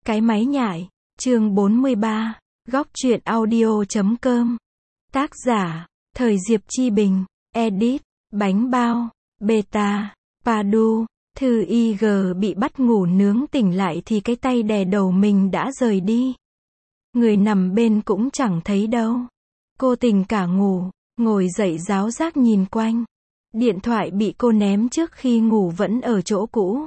Cái máy nhại, chương 43, góc truyện audio.com. Tác giả, Thời Diệp Chi Bình, edit, Bánh Bao, Beta, Padu. Thư IG bị bắt ngủ nướng tỉnh lại thì cái tay đè đầu mình đã rời đi. Người nằm bên cũng chẳng thấy đâu. Cô tỉnh cả ngủ, ngồi dậy ráo rác nhìn quanh. Điện thoại bị cô ném trước khi ngủ vẫn ở chỗ cũ.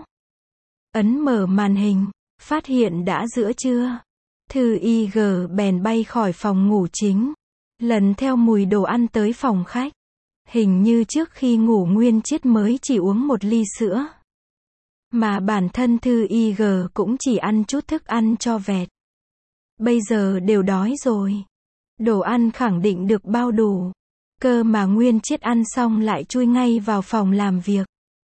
Ấn mở màn hình, phát hiện đã giữa trưa. Thư IG bèn bay khỏi phòng ngủ chính, lần theo mùi đồ ăn tới phòng khách. Hình như trước khi ngủ Nguyên Chiết mới chỉ uống một ly sữa. Mà bản thân Thư IG cũng chỉ ăn chút thức ăn cho vẹt. Bây giờ đều đói rồi. Đồ ăn khẳng định được bao đủ. Cơ mà Nguyên Chiết ăn xong lại chui ngay vào phòng làm việc.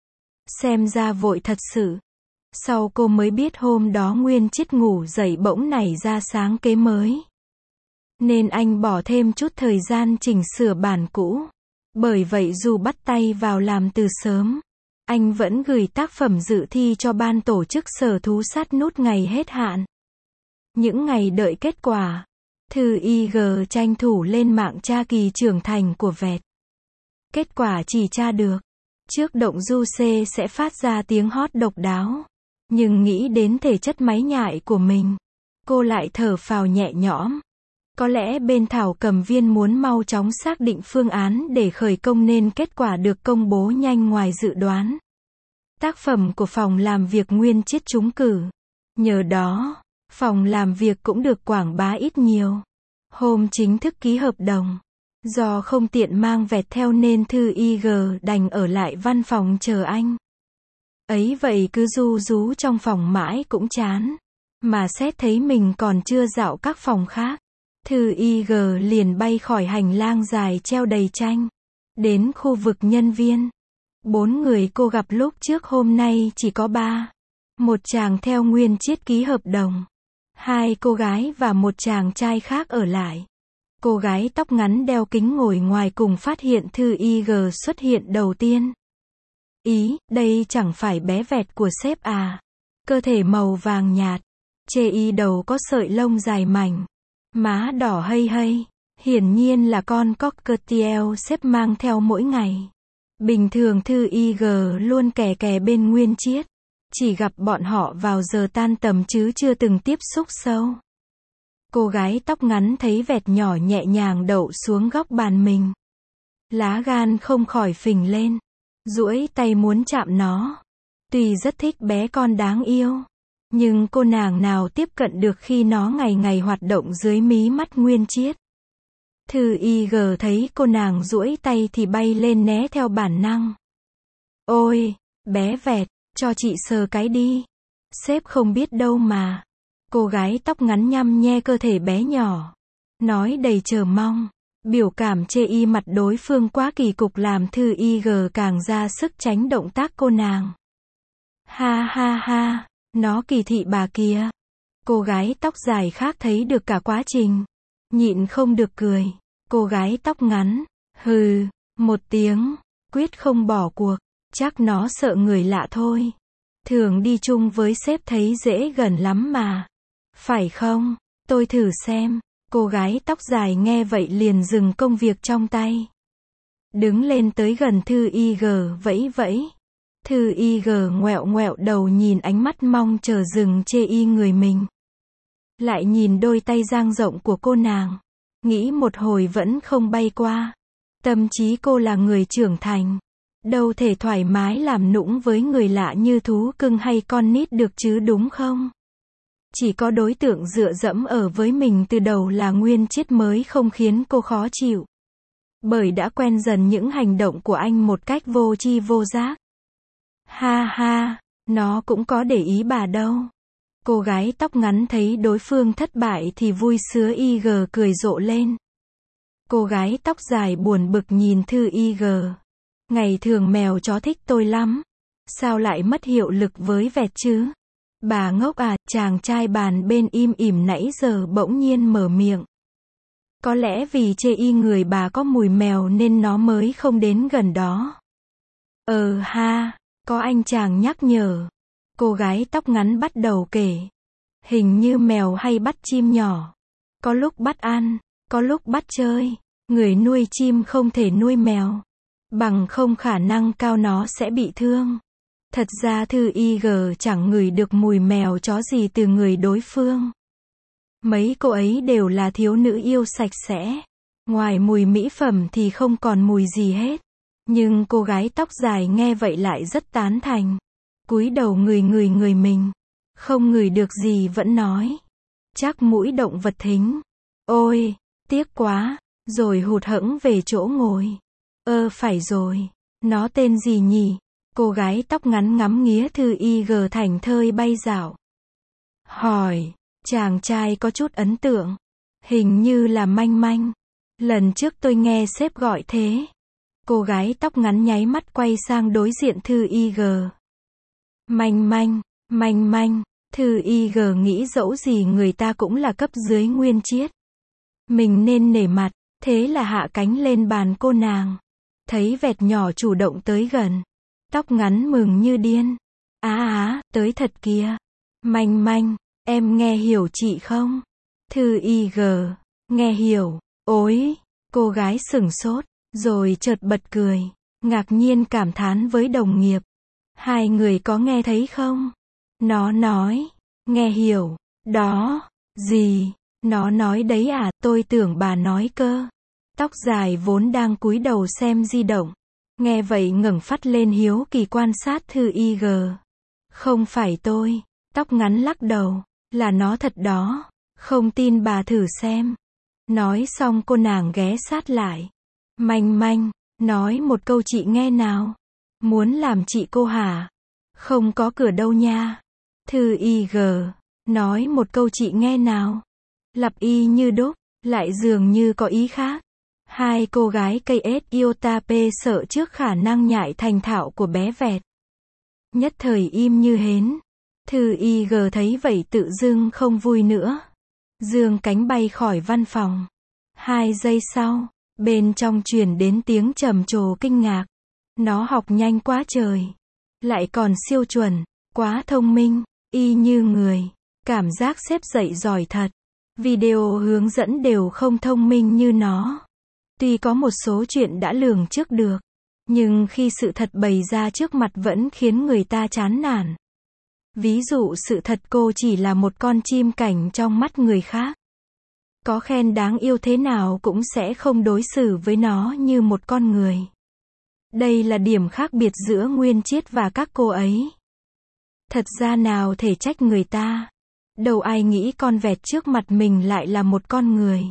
Xem ra vội thật sự. Sau cô mới biết hôm đó Nguyên Chiết ngủ dậy bỗng nảy ra sáng kế mới. Nên anh bỏ thêm chút thời gian chỉnh sửa bản cũ. Bởi vậy dù bắt tay vào làm từ sớm, anh vẫn gửi tác phẩm dự thi cho ban tổ chức sở thú sát nút ngày hết hạn. Những ngày đợi kết quả, Thư IG tranh thủ lên mạng tra kỳ trưởng thành của vẹt. Kết quả chỉ tra được. Trước động du C sẽ phát ra tiếng hót độc đáo. Nhưng nghĩ đến thể chất máy nhại của mình, cô lại thở phào nhẹ nhõm. Có lẽ bên Thảo Cầm Viên muốn mau chóng xác định phương án để khởi công nên kết quả được công bố nhanh ngoài dự đoán. Tác phẩm của phòng làm việc Nguyên Chiết trúng cử. Nhờ đó, phòng làm việc cũng được quảng bá ít nhiều. Hôm chính thức ký hợp đồng, do không tiện mang vẹt theo nên Thư IG đành ở lại văn phòng chờ anh. Ấy vậy cứ ru rú trong phòng mãi cũng chán. Mà xét thấy mình còn chưa dạo các phòng khác, Thư IG liền bay khỏi hành lang dài treo đầy tranh. Đến khu vực nhân viên. 4 người cô gặp lúc trước hôm nay chỉ có 3. Một chàng theo Nguyên Chiết ký hợp đồng. 2 cô gái và một chàng trai khác ở lại. Cô gái tóc ngắn đeo kính ngồi ngoài cùng phát hiện Thư IG xuất hiện đầu tiên. Ý, đây chẳng phải bé vẹt của sếp à? Cơ thể màu vàng nhạt. Chê y đầu có sợi lông dài mảnh. Má đỏ hây hây. Hiển nhiên là con cockatiel sếp mang theo mỗi ngày. Bình thường Thư IG luôn kè kè bên Nguyên Chiết. Chỉ gặp bọn họ vào giờ tan tầm chứ chưa từng tiếp xúc sâu. Cô gái tóc ngắn thấy vẹt nhỏ nhẹ nhàng đậu xuống góc bàn mình. Lá gan không khỏi phình lên. Duỗi tay muốn chạm nó. Tuy rất thích bé con đáng yêu, nhưng cô nàng nào tiếp cận được khi nó ngày ngày hoạt động dưới mí mắt Nguyên Chiết. Thư IG thấy cô nàng duỗi tay thì bay lên né theo bản năng. Ôi, bé vẹt, cho chị sờ cái đi. Sếp không biết đâu mà. Cô gái tóc ngắn nhăm nhe cơ thể bé nhỏ. Nói đầy chờ mong. Biểu cảm chê y mặt đối phương quá kỳ cục làm Thư IG càng ra sức tránh động tác cô nàng. Ha ha ha, nó kỳ thị bà kìa. Cô gái tóc dài khác thấy được cả quá trình. Nhịn không được cười. Cô gái tóc ngắn, hừ, một tiếng, quyết không bỏ cuộc. Chắc nó sợ người lạ thôi. Thường đi chung với sếp thấy dễ gần lắm mà. Phải không? Tôi thử xem. Cô gái tóc dài nghe vậy liền dừng công việc trong tay. Đứng lên tới gần Thư IG vẫy vẫy. Thư IG ngoẹo ngoẹo đầu nhìn ánh mắt mong chờ dừng chê y người mình. Lại nhìn đôi tay dang rộng của cô nàng. Nghĩ một hồi vẫn không bay qua. Tâm trí cô là người trưởng thành. Đâu thể thoải mái làm nũng với người lạ như thú cưng hay con nít được chứ đúng không? Chỉ có đối tượng dựa dẫm ở với mình từ đầu là Nguyên Chiết mới không khiến cô khó chịu. Bởi đã quen dần những hành động của anh một cách vô tri vô giác. Ha ha, nó cũng có để ý bà đâu. Cô gái tóc ngắn thấy đối phương thất bại thì vui sứa IG cười rộ lên. Cô gái tóc dài buồn bực nhìn Thư IG. Ngày thường mèo chó thích tôi lắm. Sao lại mất hiệu lực với vẹt chứ? Bà ngốc à, chàng trai bàn bên im ỉm nãy giờ bỗng nhiên mở miệng. Có lẽ vì chê y người bà có mùi mèo nên nó mới không đến gần đó. Ha, có anh chàng nhắc nhở. Cô gái tóc ngắn bắt đầu kể. Hình như mèo hay bắt chim nhỏ. Có lúc bắt ăn, có lúc bắt chơi. Người nuôi chim không thể nuôi mèo. Bằng không khả năng cao nó sẽ bị thương. Thật ra Thư IG chẳng ngửi được mùi mèo chó gì từ người đối phương. Mấy cô ấy đều là thiếu nữ yêu sạch sẽ. Ngoài mùi mỹ phẩm thì không còn mùi gì hết. Nhưng cô gái tóc dài nghe vậy lại rất tán thành. Cúi đầu ngửi người mình. Không ngửi được gì vẫn nói. Chắc mũi động vật thính. Ôi, tiếc quá. Rồi hụt hẫng về chỗ ngồi. Phải rồi. Nó tên gì nhỉ? Cô gái tóc ngắn ngắm nghía Thư IG thảnh thơi bay dạo. Hỏi. Chàng trai có chút ấn tượng. Hình như là Manh Manh. Lần trước tôi nghe sếp gọi thế. Cô gái tóc ngắn nháy mắt quay sang đối diện Thư IG. Manh Manh. Thư IG nghĩ dẫu gì người ta cũng là cấp dưới Nguyên Chiết. Mình nên nể mặt, thế là hạ cánh lên bàn cô nàng. Thấy vẹt nhỏ chủ động tới gần. Tóc ngắn mừng như điên. Tới thật kìa. Manh, em nghe hiểu chị không? Thư IG, nghe hiểu. Ôi, cô gái sửng sốt, rồi chợt bật cười. Ngạc nhiên cảm thán với đồng nghiệp. Hai người có nghe thấy không? Nó nói, nghe hiểu. Đó, gì? Nó nói đấy à, tôi tưởng bà nói cơ. Tóc dài vốn đang cúi đầu xem di động. Nghe vậy ngẩng phát lên hiếu kỳ quan sát Thư IG. Không phải tôi. Tóc ngắn lắc đầu. Là nó thật đó. Không tin bà thử xem. Nói xong cô nàng ghé sát lại. Manh, nói một câu chị nghe nào. Muốn làm chị cô hả? Không có cửa đâu nha. Thư IG, nói một câu chị nghe nào. Lặp y như đúc, lại dường như có ý khác. Hai cô gái KS Iotape sợ trước khả năng nhại thành thạo của bé vẹt. Nhất thời im như hến. Thư IG thấy vậy tự dưng không vui nữa. Dương cánh bay khỏi văn phòng. 2 giây sau, bên trong truyền đến tiếng trầm trồ kinh ngạc. Nó học nhanh quá trời. Lại còn siêu chuẩn, quá thông minh, y như người. Cảm giác xếp dạy giỏi thật. Video hướng dẫn đều không thông minh như nó. Tuy có một số chuyện đã lường trước được, nhưng khi sự thật bày ra trước mặt vẫn khiến người ta chán nản. Ví dụ sự thật cô chỉ là một con chim cảnh trong mắt người khác. Có khen đáng yêu thế nào cũng sẽ không đối xử với nó như một con người. Đây là điểm khác biệt giữa Nguyên Chiết và các cô ấy. Thật ra nào thể trách người ta. Đâu ai nghĩ con vẹt trước mặt mình lại là một con người.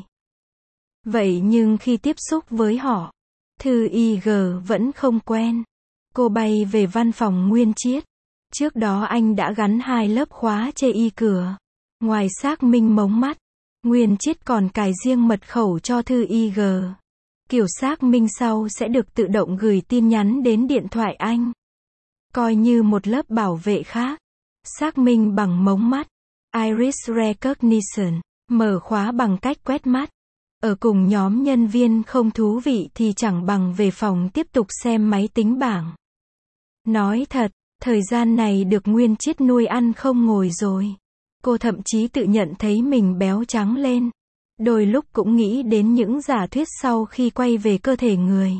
Vậy nhưng khi tiếp xúc với họ, Thư IG vẫn không quen. Cô bay về văn phòng Nguyên Chiết. Trước đó anh đã gắn 2 lớp khóa chê y cửa. Ngoài xác minh mống mắt, Nguyên Chiết còn cài riêng mật khẩu cho Thư IG. Kiểu xác minh sau sẽ được tự động gửi tin nhắn đến điện thoại anh. Coi như một lớp bảo vệ khác. Xác minh bằng mống mắt. Iris Recognition. Mở khóa bằng cách quét mắt. Ở cùng nhóm nhân viên không thú vị thì chẳng bằng về phòng tiếp tục xem máy tính bảng. Nói thật, thời gian này được Nguyên Chiết nuôi ăn không ngồi rồi. Cô thậm chí tự nhận thấy mình béo trắng lên. Đôi lúc cũng nghĩ đến những giả thuyết sau khi quay về cơ thể người.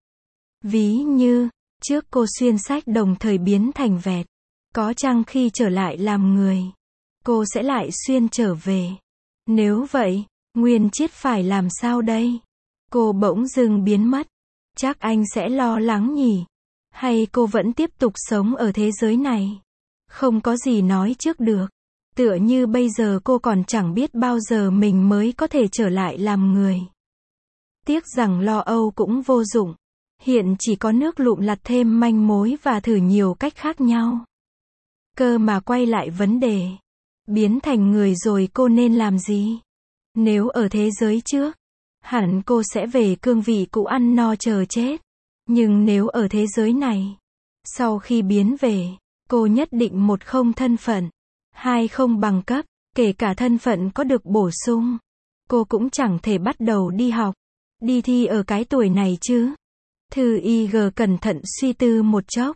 Ví như, trước cô xuyên sách đồng thời biến thành vẹt. Có chăng khi trở lại làm người, cô sẽ lại xuyên trở về. Nếu vậy, Nguyên Chiết phải làm sao đây? Cô bỗng dưng biến mất. Chắc anh sẽ lo lắng nhỉ? Hay cô vẫn tiếp tục sống ở thế giới này? Không có gì nói trước được. Tựa như bây giờ cô còn chẳng biết bao giờ mình mới có thể trở lại làm người. Tiếc rằng lo âu cũng vô dụng. Hiện chỉ có nước lụm lặt thêm manh mối và thử nhiều cách khác nhau. Cơ mà quay lại vấn đề. Biến thành người rồi cô nên làm gì? Nếu ở thế giới trước, hẳn cô sẽ về cương vị cũ ăn no chờ chết. Nhưng nếu ở thế giới này, sau khi biến về, cô nhất định 1 không thân phận, 2 không bằng cấp, kể cả thân phận có được bổ sung. Cô cũng chẳng thể bắt đầu đi học, đi thi ở cái tuổi này chứ. Thư IG cẩn thận suy tư một chốc.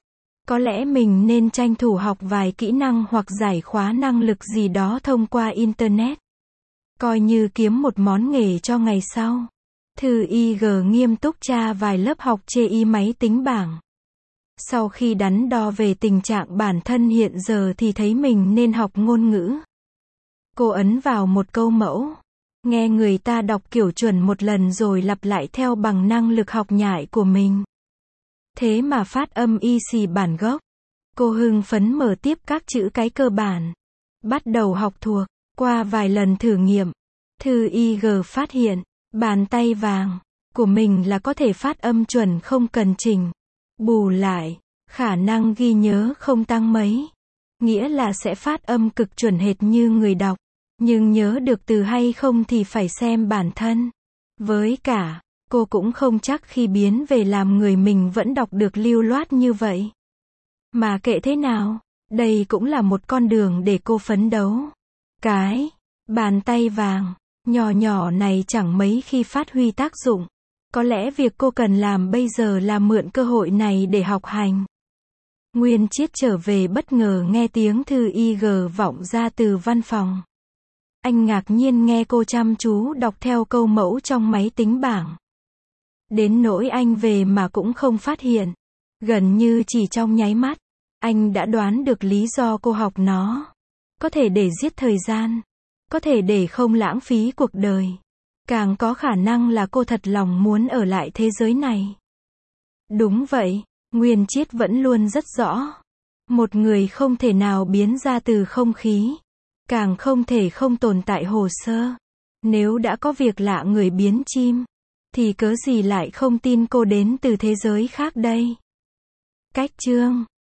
Có lẽ mình nên tranh thủ học vài kỹ năng hoặc giải khóa năng lực gì đó thông qua Internet. Coi như kiếm một món nghề cho ngày sau. Thư IG nghiêm túc tra vài lớp học chê máy tính bảng. Sau khi đắn đo về tình trạng bản thân hiện giờ thì thấy mình nên học ngôn ngữ. Cô ấn vào một câu mẫu. Nghe người ta đọc kiểu chuẩn một lần rồi lặp lại theo bằng năng lực học nhại của mình. Thế mà phát âm y xì bản gốc. Cô hưng phấn mở tiếp các chữ cái cơ bản. Bắt đầu học thuộc. Qua vài lần thử nghiệm, Thư IG phát hiện, bàn tay vàng của mình là có thể phát âm chuẩn không cần chỉnh. Bù lại, khả năng ghi nhớ không tăng mấy. Nghĩa là sẽ phát âm cực chuẩn hệt như người đọc. Nhưng nhớ được từ hay không thì phải xem bản thân. Với cả, cô cũng không chắc khi biến về làm người mình vẫn đọc được lưu loát như vậy. Mà kệ thế nào, đây cũng là một con đường để cô phấn đấu. Cái bàn tay vàng nhỏ nhỏ này chẳng mấy khi phát huy tác dụng. Có lẽ việc cô cần làm bây giờ là mượn cơ hội này để học hành. Nguyên Chiết trở về bất ngờ nghe tiếng Thư IG vọng ra từ văn phòng. Anh ngạc nhiên nghe cô chăm chú đọc theo câu mẫu trong máy tính bảng. Đến nỗi anh về mà cũng không phát hiện. Gần như chỉ trong nháy mắt, anh đã đoán được lý do cô học nó. Có thể để giết thời gian. Có thể để không lãng phí cuộc đời. Càng có khả năng là cô thật lòng muốn ở lại thế giới này. Đúng vậy, Nguyên Chiết vẫn luôn rất rõ. Một người không thể nào biến ra từ không khí. Càng không thể không tồn tại hồ sơ. Nếu đã có việc lạ người biến chim, thì cớ gì lại không tin cô đến từ thế giới khác đây? Cách chương